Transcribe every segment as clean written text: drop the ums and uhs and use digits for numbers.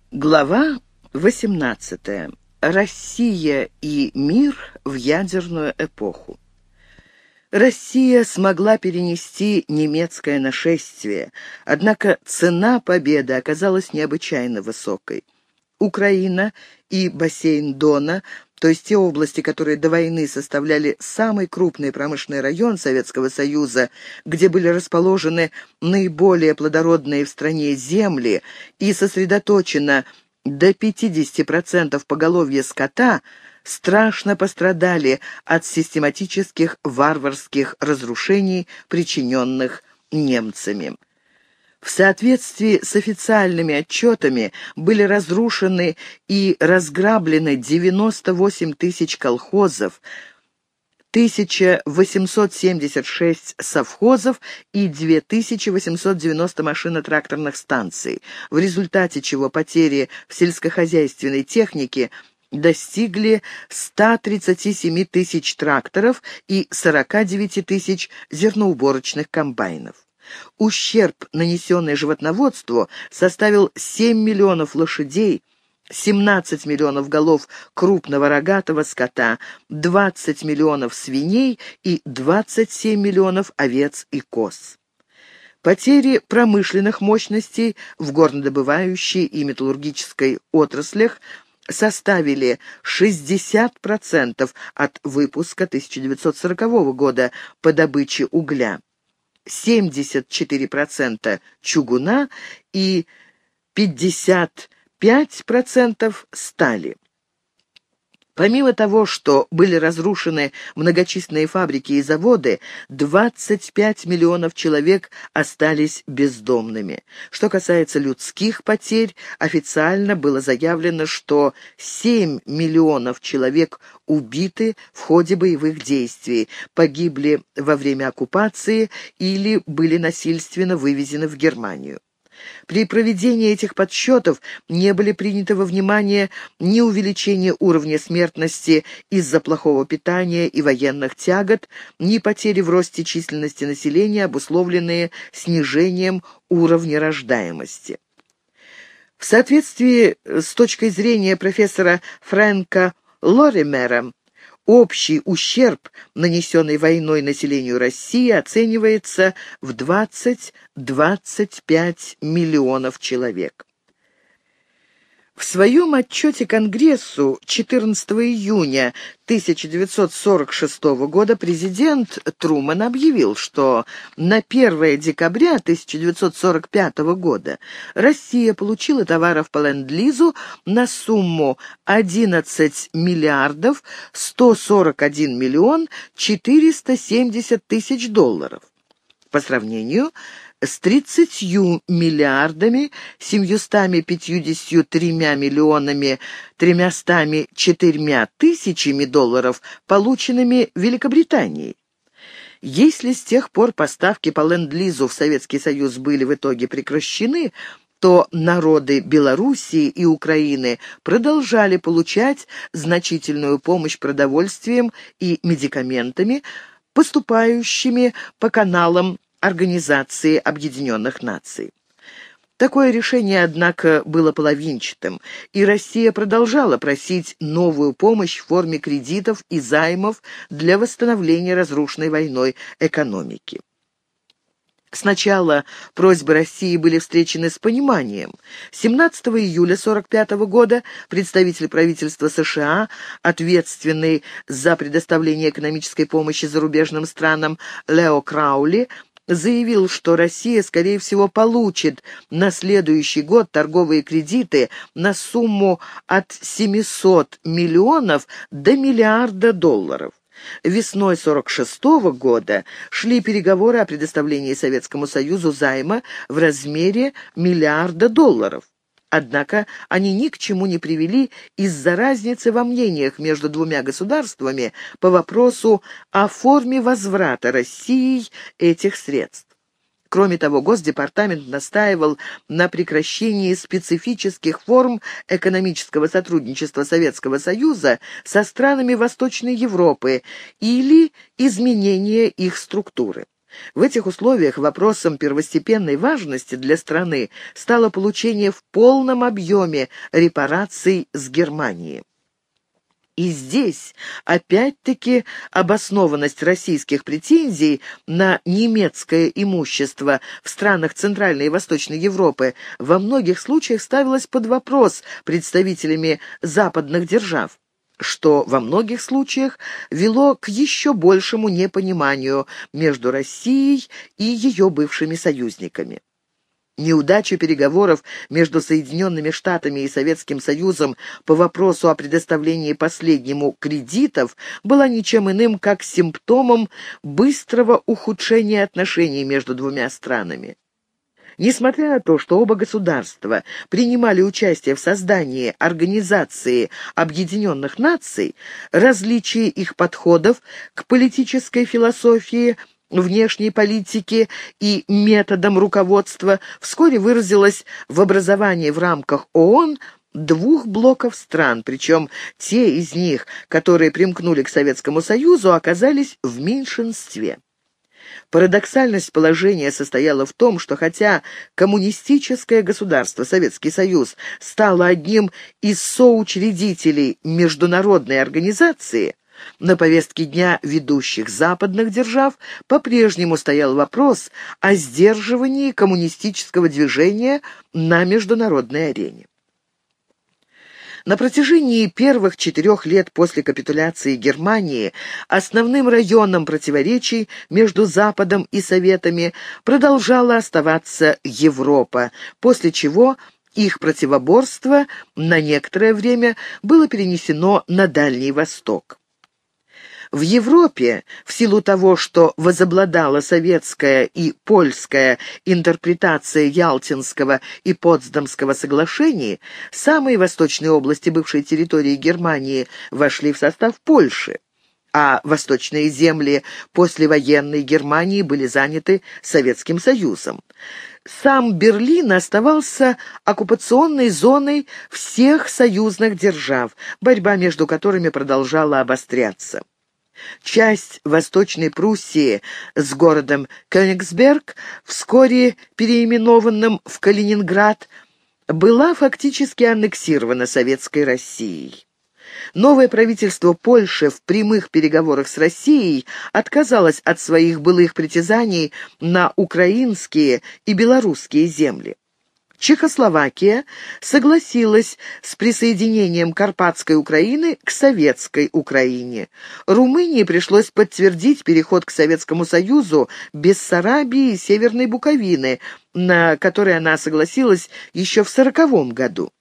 Глава 18. Россия и мир в ядерную эпоху. Россия смогла перенести немецкое нашествие, однако цена победы оказалась необычайно высокой. Украина и бассейн Дона, то есть те области, которые до войны составляли самый крупный промышленный район Советского Союза, где были расположены наиболее плодородные в стране земли и сосредоточено до 50% поголовья скота, страшно пострадали от систематических варварских разрушений, причиненных немцами. В соответствии с официальными отчетами были разрушены и разграблены 98 тысяч колхозов, 1876 совхозов и 2890 машино-тракторных станций, в результате чего потери в сельскохозяйственной технике достигли 137 тысяч тракторов и 49 тысяч зерноуборочных комбайнов. Ущерб, нанесенный животноводству, составил 7 миллионов лошадей, 17 миллионов голов крупного рогатого скота, 20 миллионов свиней и 27 миллионов овец и коз. Потери промышленных мощностей в горнодобывающей и металлургической отраслях составили 60% от выпуска 1940 года по добыче угля, 74% чугуна и 55% стали. Помимо того, что были разрушены многочисленные фабрики и заводы, 25 миллионов человек остались бездомными. Что касается людских потерь, официально было заявлено, что 7 миллионов человек убиты в ходе боевых действий, погибли во время оккупации или были насильственно вывезены в Германию. При проведении этих подсчетов не были приняты во внимание ни увеличение уровня смертности из-за плохого питания и военных тягот, ни потери в росте численности населения, обусловленные снижением уровня рождаемости. В соответствии с точкой зрения профессора Фрэнка Лоримера, общий ущерб, нанесенный войной населению России, оценивается в 20-25 миллионов человек. В своем отчете Конгрессу 14 июня 1946 года президент Трумэн объявил, что на 1 декабря 1945 года Россия получила товаров по ленд-лизу на сумму 11 миллиардов 141 миллион 470 тысяч долларов. По сравнению с 30 миллиардами 753 миллионами 304 тысячами долларов, полученными Великобританией. Если с тех пор поставки по ленд-лизу в Советский Союз были в итоге прекращены, то народы Белоруссии и Украины продолжали получать значительную помощь продовольствием и медикаментами, поступающими по каналам Организации Объединенных Наций. Такое решение, однако, было половинчатым, и Россия продолжала просить новую помощь в форме кредитов и займов для восстановления разрушенной войной экономики. Сначала просьбы России были встречены с пониманием. 17 июля 1945 года представитель правительства США, ответственный за предоставление экономической помощи зарубежным странам Лео Краули, заявил, что Россия, скорее всего, получит на следующий год торговые кредиты на сумму от 700 миллионов до миллиарда долларов. Весной 1946 года шли переговоры о предоставлении Советскому Союзу займа в размере миллиарда долларов. Однако они ни к чему не привели из-за разницы во мнениях между двумя государствами по вопросу о форме возврата Россией этих средств. Кроме того, Госдепартамент настаивал на прекращении специфических форм экономического сотрудничества Советского Союза со странами Восточной Европы или изменения их структуры. В этих условиях вопросом первостепенной важности для страны стало получение в полном объеме репараций с Германии. И здесь, опять-таки, обоснованность российских претензий на немецкое имущество в странах Центральной и Восточной Европы во многих случаях ставилась под вопрос представителями западных держав, что во многих случаях вело к еще большему непониманию между Россией и ее бывшими союзниками. Неудача переговоров между Соединенными Штатами и Советским Союзом по вопросу о предоставлении последнему кредитов была ничем иным, как симптомом быстрого ухудшения отношений между двумя странами. Несмотря на то, что оба государства принимали участие в создании Организации Объединенных Наций, различие их подходов к политической философии, внешней политики и методам руководства вскоре выразилось в образовании в рамках ООН двух блоков стран, причем те из них, которые примкнули к Советскому Союзу, оказались в меньшинстве. Парадоксальность положения состояла в том, что хотя коммунистическое государство, Советский Союз, стало одним из соучредителей международной организации, на повестке дня ведущих западных держав по-прежнему стоял вопрос о сдерживании коммунистического движения на международной арене. На протяжении первых 4 лет после капитуляции Германии основным районом противоречий между Западом и Советами продолжала оставаться Европа, после чего их противоборство на некоторое время было перенесено на Дальний Восток. В Европе, в силу того, что возобладала советская и польская интерпретация Ялтинского и Потсдамского соглашений, самые восточные области бывшей территории Германии вошли в состав Польши, а восточные земли послевоенной Германии были заняты Советским Союзом. Сам Берлин оставался оккупационной зоной всех союзных держав, борьба между которыми продолжала обостряться. Часть Восточной Пруссии с городом Кёнигсберг, вскоре переименованным в Калининград, была фактически аннексирована Советской Россией. Новое правительство Польши в прямых переговорах с Россией отказалось от своих былых притязаний на украинские и белорусские земли. Чехословакия согласилась с присоединением Карпатской Украины к Советской Украине. Румынии пришлось подтвердить переход к Советскому Союзу Бессарабии и Северной Буковины, на который она согласилась еще в 1940 году.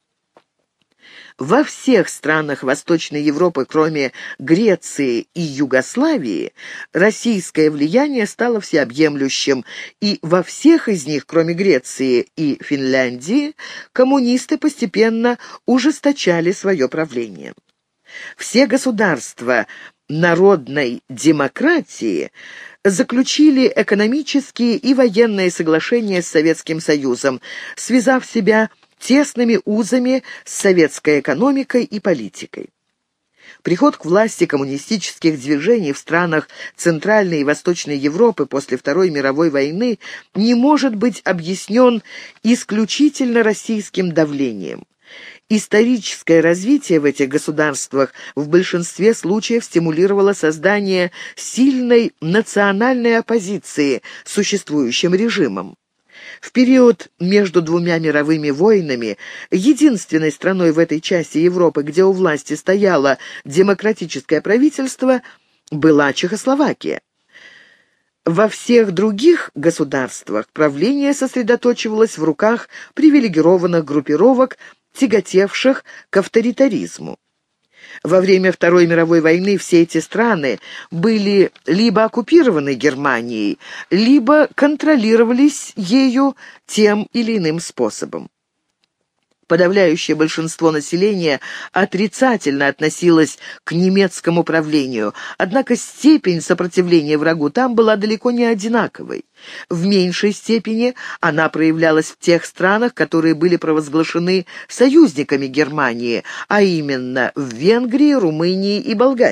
Во всех странах Восточной Европы, кроме Греции и Югославии, российское влияние стало всеобъемлющим, и во всех из них, кроме Греции и Финляндии, коммунисты постепенно ужесточали свое правление. Все государства народной демократии заключили экономические и военные соглашения с Советским Союзом, связав себя тесными узами с советской экономикой и политикой. Приход к власти коммунистических движений в странах Центральной и Восточной Европы после Второй мировой войны не может быть объяснен исключительно российским давлением. Историческое развитие в этих государствах в большинстве случаев стимулировало создание сильной национальной оппозиции существующим режимам. В период между двумя мировыми войнами единственной страной в этой части Европы, где у власти стояло демократическое правительство, была Чехословакия. Во всех других государствах правление сосредоточивалось в руках привилегированных группировок, тяготевших к авторитаризму. Во время Второй мировой войны все эти страны были либо оккупированы Германией, либо контролировались ею тем или иным способом. Подавляющее большинство населения отрицательно относилось к немецкому правлению, однако степень сопротивления врагу там была далеко не одинаковой. В меньшей степени она проявлялась в тех странах, которые были провозглашены союзниками Германии, а именно в Венгрии, Румынии и Болгарии.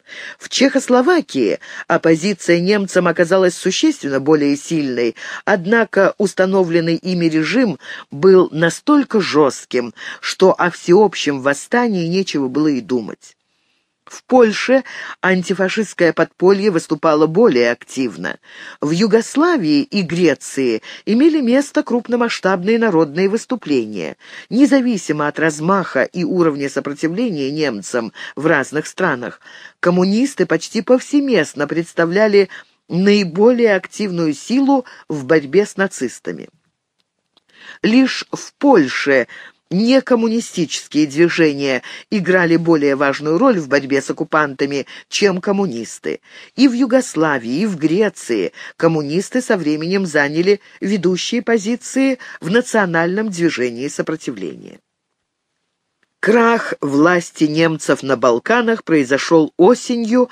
В Чехословакии оппозиция немцам оказалась существенно более сильной, однако установленный ими режим был настолько жестким, что о всеобщем восстании нечего было и думать. В Польше антифашистское подполье выступало более активно. В Югославии и Греции имели место крупномасштабные народные выступления. Независимо от размаха и уровня сопротивления немцам в разных странах, коммунисты почти повсеместно представляли наиболее активную силу в борьбе с нацистами. Лишь в Польше некоммунистические движения играли более важную роль в борьбе с оккупантами, чем коммунисты. И в Югославии, и в Греции коммунисты со временем заняли ведущие позиции в национальном движении сопротивления. Крах власти немцев на Балканах произошел осенью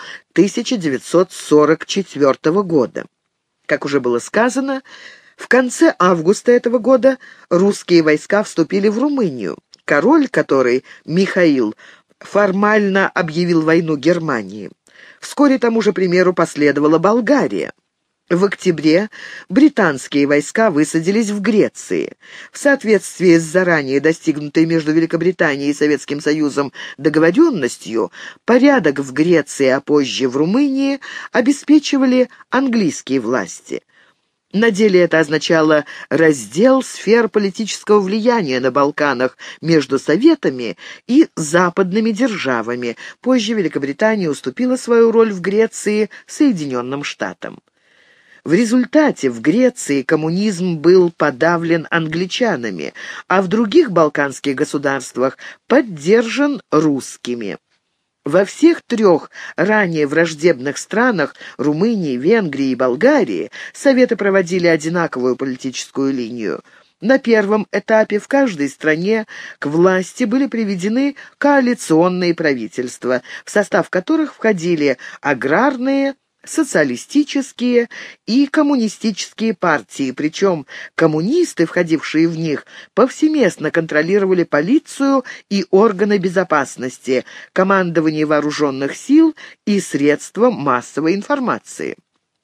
1944 года. Как уже было сказано, в конце августа этого года русские войска вступили в Румынию. Король, который, Михаил, формально объявил войну Германии. Вскоре тому же примеру последовала Болгария. В октябре британские войска высадились в Греции. В соответствии с заранее достигнутой между Великобританией и Советским Союзом договоренностью, порядок в Греции, а позже в Румынии обеспечивали английские власти. На деле это означало раздел сфер политического влияния на Балканах между Советами и западными державами. Позже Великобритания уступила свою роль в Греции Соединенным Штатам. В результате в Греции коммунизм был подавлен англичанами, а в других балканских государствах поддержан русскими. Во всех трех ранее враждебных странах — Румынии, Венгрии и Болгарии — Советы проводили одинаковую политическую линию. На первом этапе в каждой стране к власти были приведены коалиционные правительства, в состав которых входили аграрные, социалистические и коммунистические партии, причем коммунисты, входившие в них, повсеместно контролировали полицию и органы безопасности, командование вооруженных сил и средства массовой информации.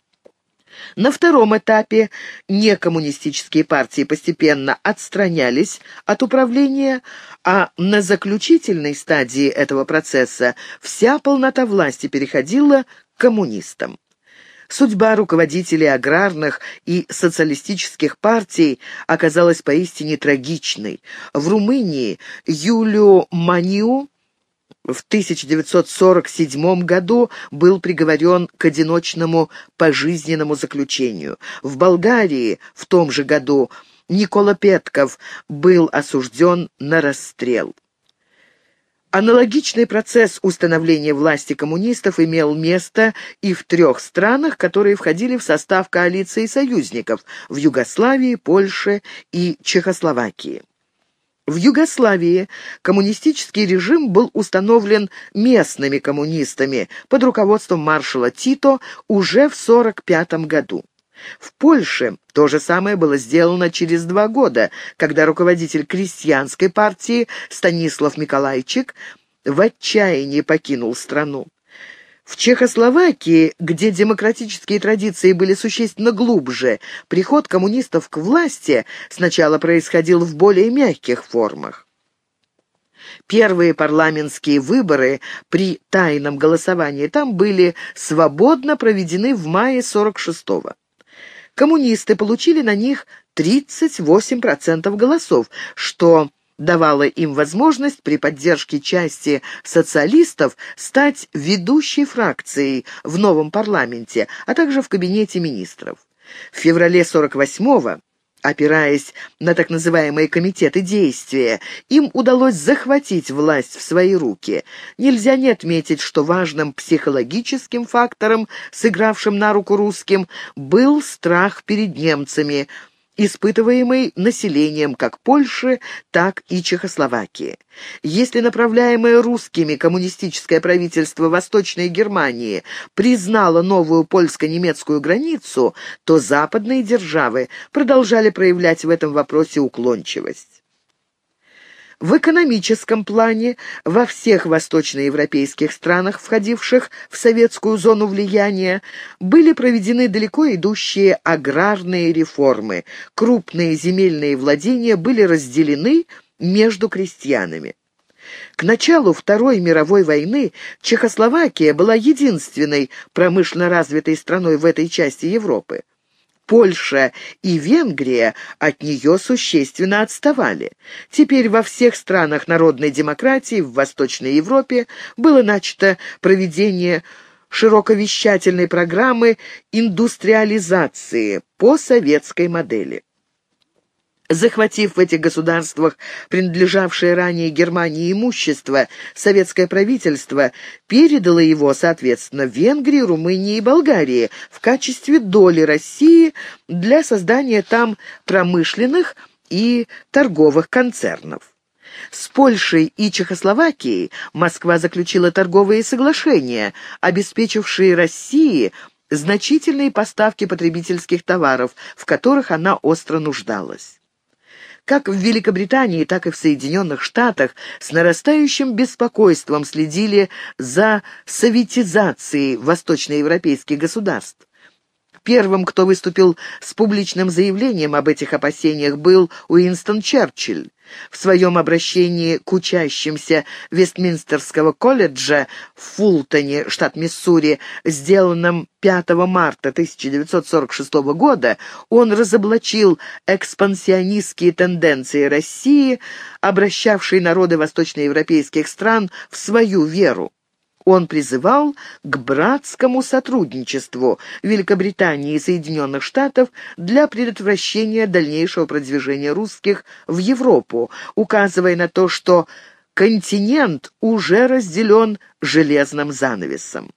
На втором этапе некоммунистические партии постепенно отстранялись от управления, а на заключительной стадии этого процесса вся полнота власти переходила к коммунистам. Судьба руководителей аграрных и социалистических партий оказалась поистине трагичной. В Румынии Иулиу Маниу в 1947 году был приговорен к одиночному пожизненному заключению. В Болгарии в том же году Никола Петков был осужден на расстрел. Аналогичный процесс установления власти коммунистов имел место и в трех странах, которые входили в состав коалиции союзников – в Югославии, Польше и Чехословакии. В Югославии коммунистический режим был установлен местными коммунистами под руководством маршала Тито уже в 1945 году. В Польше то же самое было сделано через 2 года, когда руководитель крестьянской партии Станислав Миколайчик в отчаянии покинул страну. В Чехословакии, где демократические традиции были существенно глубже, приход коммунистов к власти сначала происходил в более мягких формах. Первые парламентские выборы при тайном голосовании там были свободно проведены в мае 1946-го. Коммунисты получили на них 38% голосов, что давало им возможность при поддержке части социалистов стать ведущей фракцией в новом парламенте, а также в кабинете министров. В феврале 1948-го, опираясь на так называемые комитеты действия, им удалось захватить власть в свои руки. Нельзя не отметить, что важным психологическим фактором, сыгравшим на руку русским, был страх перед немцами, испытываемый населением как Польши, так и Чехословакии. Если направляемое русскими коммунистическое правительство Восточной Германии признало новую польско-немецкую границу, то западные державы продолжали проявлять в этом вопросе уклончивость. В экономическом плане во всех восточноевропейских странах, входивших в советскую зону влияния, были проведены далеко идущие аграрные реформы. Крупные земельные владения были разделены между крестьянами. К началу Второй мировой войны Чехословакия была единственной промышленно развитой страной в этой части Европы. Польша и Венгрия от нее существенно отставали. Теперь во всех странах народной демократии в Восточной Европе было начато проведение широковещательной программы индустриализации по советской модели. Захватив в этих государствах принадлежавшее ранее Германии имущество, советское правительство передало его, соответственно, Венгрии, Румынии и Болгарии в качестве доли России для создания там промышленных и торговых концернов. С Польшей и Чехословакией Москва заключила торговые соглашения, обеспечившие России значительные поставки потребительских товаров, в которых она остро нуждалась. Как в Великобритании, так и в Соединенных Штатах с нарастающим беспокойством следили за советизацией восточноевропейских государств. Первым, кто выступил с публичным заявлением об этих опасениях, был Уинстон Черчилль. В своем обращении к учащимся Вестминстерского колледжа в Фултоне, штат Миссури, сделанном 5 марта 1946 года, он разоблачил экспансионистские тенденции России, обращавшей народы восточноевропейских стран в свою веру. Он призывал к братскому сотрудничеству Великобритании и Соединенных Штатов для предотвращения дальнейшего продвижения русских в Европу, указывая на то, что континент уже разделен железным занавесом.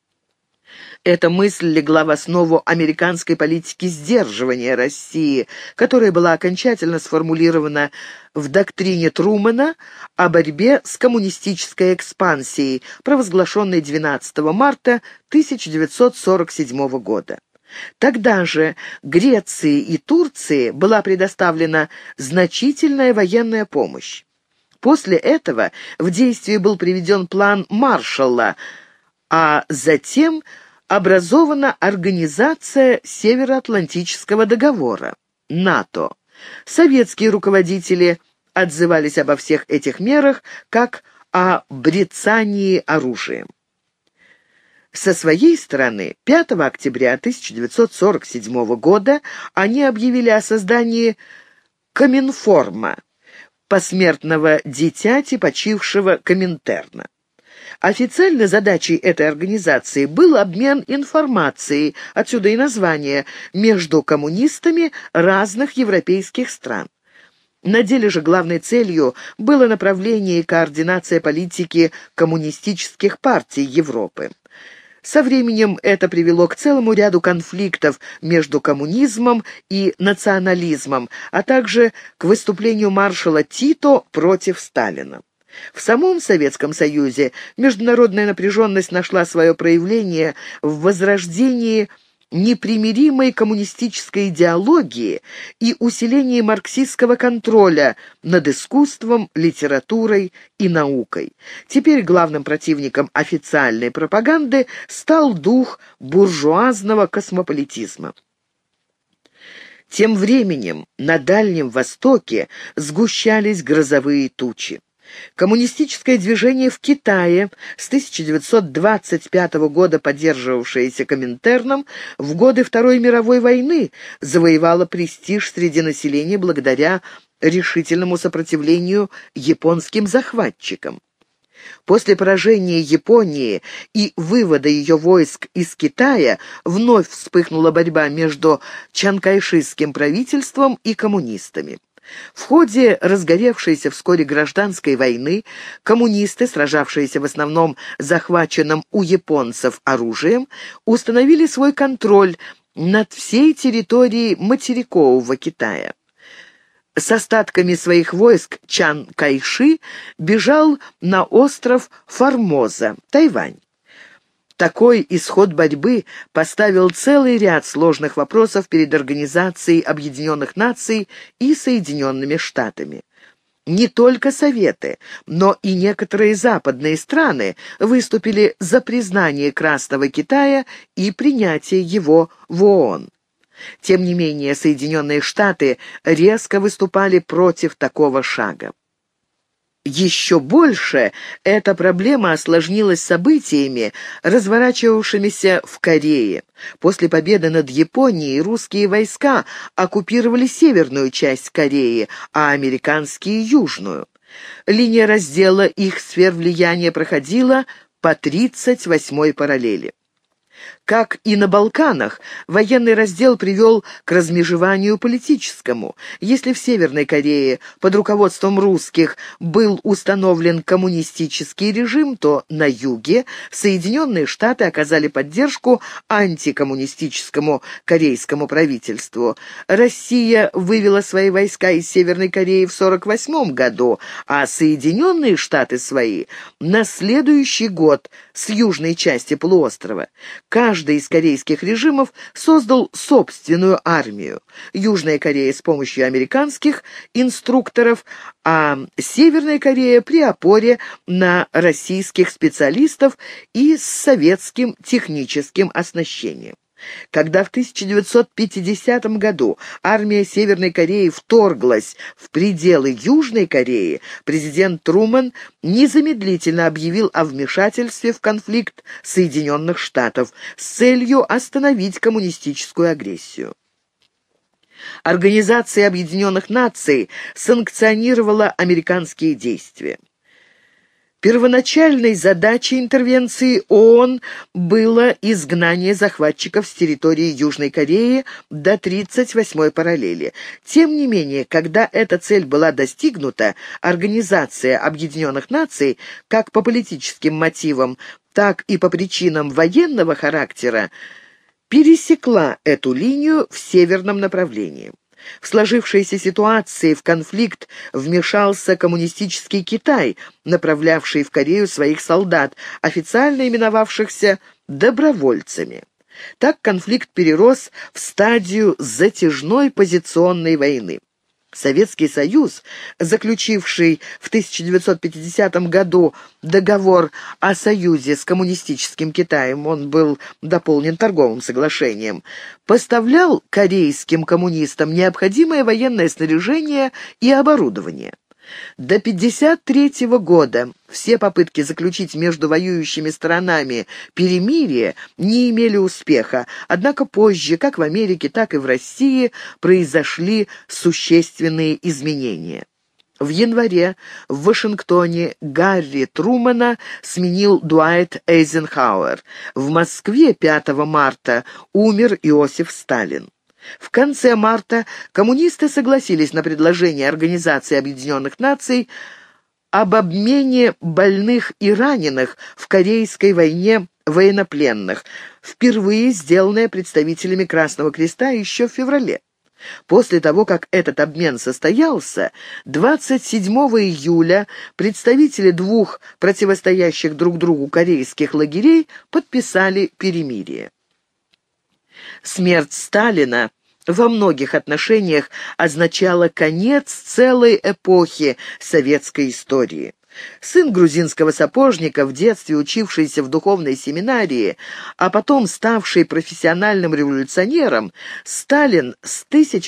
Эта мысль легла в основу американской политики сдерживания России, которая была окончательно сформулирована в доктрине Трумэна о борьбе с коммунистической экспансией, провозглашенной 12 марта 1947 года. Тогда же Греции и Турции была предоставлена значительная военная помощь. После этого в действие был приведен план Маршалла, а затем образована Организация Североатлантического договора, НАТО. Советские руководители отзывались обо всех этих мерах как о брецании оружием. Со своей стороны, 5 октября 1947 года они объявили о создании Коминформа, посмертного дитяти почившего Коминтерна. Официальной задачей этой организации был обмен информацией, отсюда и название, между коммунистами разных европейских стран. На деле же главной целью было направление и координация политики коммунистических партий Европы. Со временем это привело к целому ряду конфликтов между коммунизмом и национализмом, а также к выступлению маршала Тито против Сталина. В самом Советском Союзе международная напряженность нашла свое проявление в возрождении непримиримой коммунистической идеологии и усилении марксистского контроля над искусством, литературой и наукой. Теперь главным противником официальной пропаганды стал дух буржуазного космополитизма. Тем временем на Дальнем Востоке сгущались грозовые тучи. Коммунистическое движение в Китае, с 1925 года поддерживавшееся Коминтерном, в годы Второй мировой войны завоевало престиж среди населения благодаря решительному сопротивлению японским захватчикам. После поражения Японии и вывода ее войск из Китая вновь вспыхнула борьба между чанкайшистским правительством и коммунистами. В ходе разгоревшейся вскоре гражданской войны коммунисты, сражавшиеся в основном захваченным у японцев оружием, установили свой контроль над всей территорией материкового Китая. С остатками своих войск Чан Кайши бежал на остров Формоза, Тайвань. Такой исход борьбы поставил целый ряд сложных вопросов перед Организацией Объединенных Наций и Соединенными Штатами. Не только Советы, но и некоторые западные страны выступили за признание Красного Китая и принятие его в ООН. Тем не менее, Соединенные Штаты резко выступали против такого шага. Еще больше эта проблема осложнилась событиями, разворачивавшимися в Корее. После победы над Японией русские войска оккупировали северную часть Кореи, а американские — южную. Линия раздела их сфер влияния проходила по 38-й параллели. Как и на Балканах, военный раздел привел к размежеванию политическому. Если в Северной Корее под руководством русских был установлен коммунистический режим, то на юге Соединенные Штаты оказали поддержку антикоммунистическому корейскому правительству. Россия вывела свои войска из Северной Кореи в 1948 году, а Соединенные Штаты свои на следующий год с южной части полуострова. Каждый из корейских режимов создал собственную армию. Южная Корея с помощью американских инструкторов, а Северная Корея при опоре на российских специалистов и с советским техническим оснащением. Когда в 1950 году армия Северной Кореи вторглась в пределы Южной Кореи, президент Трумэн незамедлительно объявил о вмешательстве в конфликт Соединенных Штатов с целью остановить коммунистическую агрессию. Организация Объединенных Наций санкционировала американские действия. Первоначальной задачей интервенции ООН было изгнание захватчиков с территории Южной Кореи до 38-й параллели. Тем не менее, когда эта цель была достигнута, Организация Объединенных Наций, как по политическим мотивам, так и по причинам военного характера, пересекла эту линию в северном направлении. В сложившейся ситуации в конфликт вмешался коммунистический Китай, направлявший в Корею своих солдат, официально именовавшихся добровольцами. Так конфликт перерос в стадию затяжной позиционной войны. Советский Союз, заключивший в 1950 году договор о союзе с коммунистическим Китаем, он был дополнен торговым соглашением, поставлял корейским коммунистам необходимое военное снаряжение и оборудование. До 1953 года все попытки заключить между воюющими сторонами перемирие не имели успеха, однако позже, как в Америке, так и в России, произошли существенные изменения. В январе в Вашингтоне Гарри Трумэна сменил Дуайт Эйзенхауэр. В Москве 5 марта умер Иосиф Сталин. В конце марта коммунисты согласились на предложение Организации Объединенных Наций об обмене больных и раненых в Корейской войне военнопленных, впервые сделанное представителями Красного Креста еще в феврале. После того, как этот обмен состоялся, 27 июля представители двух противостоящих друг другу корейских лагерей подписали перемирие. Смерть Сталина во многих отношениях означала конец целой эпохи советской истории. Сын грузинского сапожника, в детстве учившийся в духовной семинарии, а потом ставший профессиональным революционером, Сталин с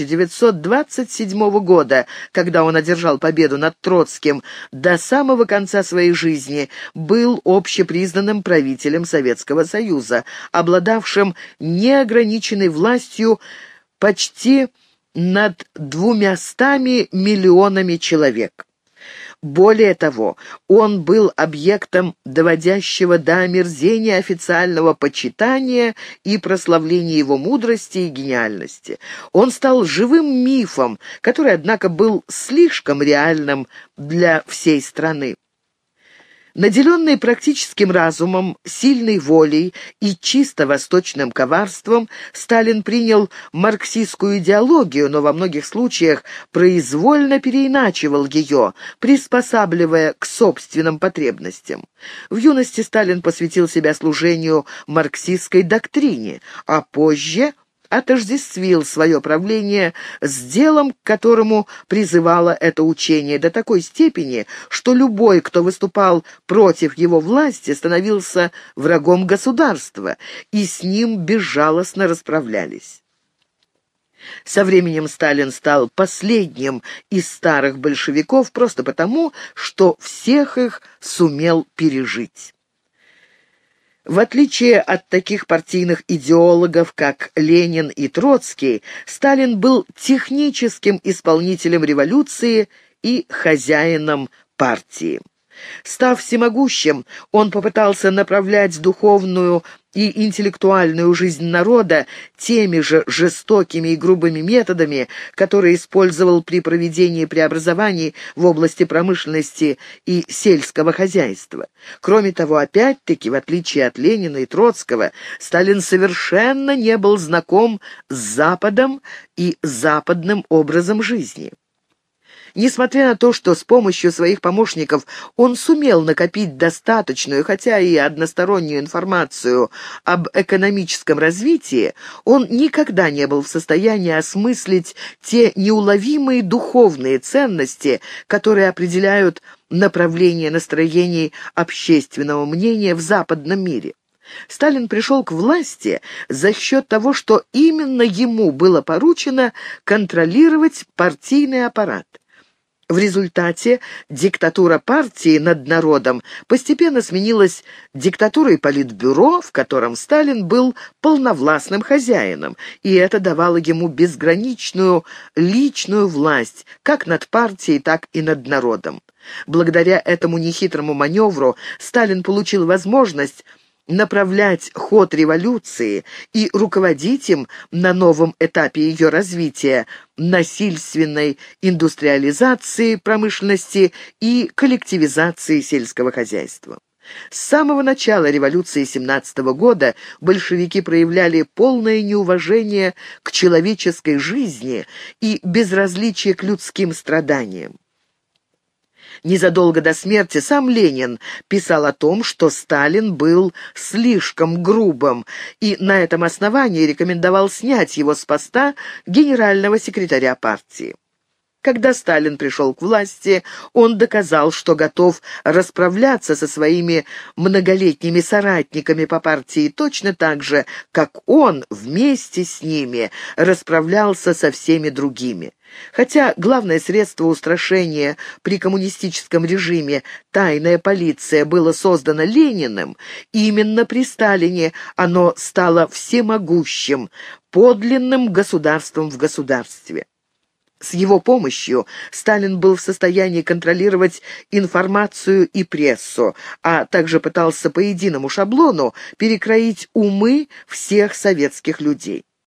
1927 года, когда он одержал победу над Троцким, до самого конца своей жизни был общепризнанным правителем Советского Союза, обладавшим неограниченной властью почти над 200 миллионами человек. Более того, он был объектом доводящего до омерзения официального почитания и прославления его мудрости и гениальности. Он стал живым мифом, который, однако, был слишком реальным для всей страны. Наделенный практическим разумом, сильной волей и чисто восточным коварством, Сталин принял марксистскую идеологию, но во многих случаях произвольно переиначивал ее, приспосабливая к собственным потребностям. В юности Сталин посвятил себя служению марксистской доктрине, а позже отождествил свое правление с делом, к которому призывало это учение, до такой степени, что любой, кто выступал против его власти, становился врагом государства, и с ним безжалостно расправлялись. Со временем Сталин стал последним из старых большевиков просто потому, что всех их сумел пережить. В отличие от таких партийных идеологов, как Ленин и Троцкий, Сталин был техническим исполнителем революции и хозяином партии. Став всемогущим, он попытался направлять духовную и интеллектуальную жизнь народа теми же жестокими и грубыми методами, которые использовал при проведении преобразований в области промышленности и сельского хозяйства. Кроме того, опять-таки, в отличие от Ленина и Троцкого, Сталин совершенно не был знаком с Западом и западным образом жизни. Несмотря на то, что с помощью своих помощников он сумел накопить достаточную, хотя и одностороннюю информацию об экономическом развитии, он никогда не был в состоянии осмыслить те неуловимые духовные ценности, которые определяют направление настроений общественного мнения в западном мире. Сталин пришел к власти за счет того, что именно ему было поручено контролировать партийный аппарат. В результате диктатура партии над народом постепенно сменилась диктатурой политбюро, в котором Сталин был полновластным хозяином, и это давало ему безграничную личную власть как над партией, так и над народом. Благодаря этому нехитрому маневру Сталин получил возможность направлять ход революции и руководить им на новом этапе ее развития, насильственной индустриализации промышленности и коллективизации сельского хозяйства. С самого начала революции 17 года большевики проявляли полное неуважение к человеческой жизни и безразличие к людским страданиям. Незадолго до смерти сам Ленин писал о том, что Сталин был слишком грубым, и на этом основании рекомендовал снять его с поста генерального секретаря партии. Когда Сталин пришел к власти, он доказал, что готов расправляться со своими многолетними соратниками по партии точно так же, как он вместе с ними расправлялся со всеми другими. Хотя главное средство устрашения при коммунистическом режиме, тайная полиция, было создано Лениным, именно при Сталине оно стало всемогущим, подлинным государством в государстве. С его помощью Сталин был в состоянии контролировать информацию и прессу, а также пытался по единому шаблону перекроить умы всех советских людей.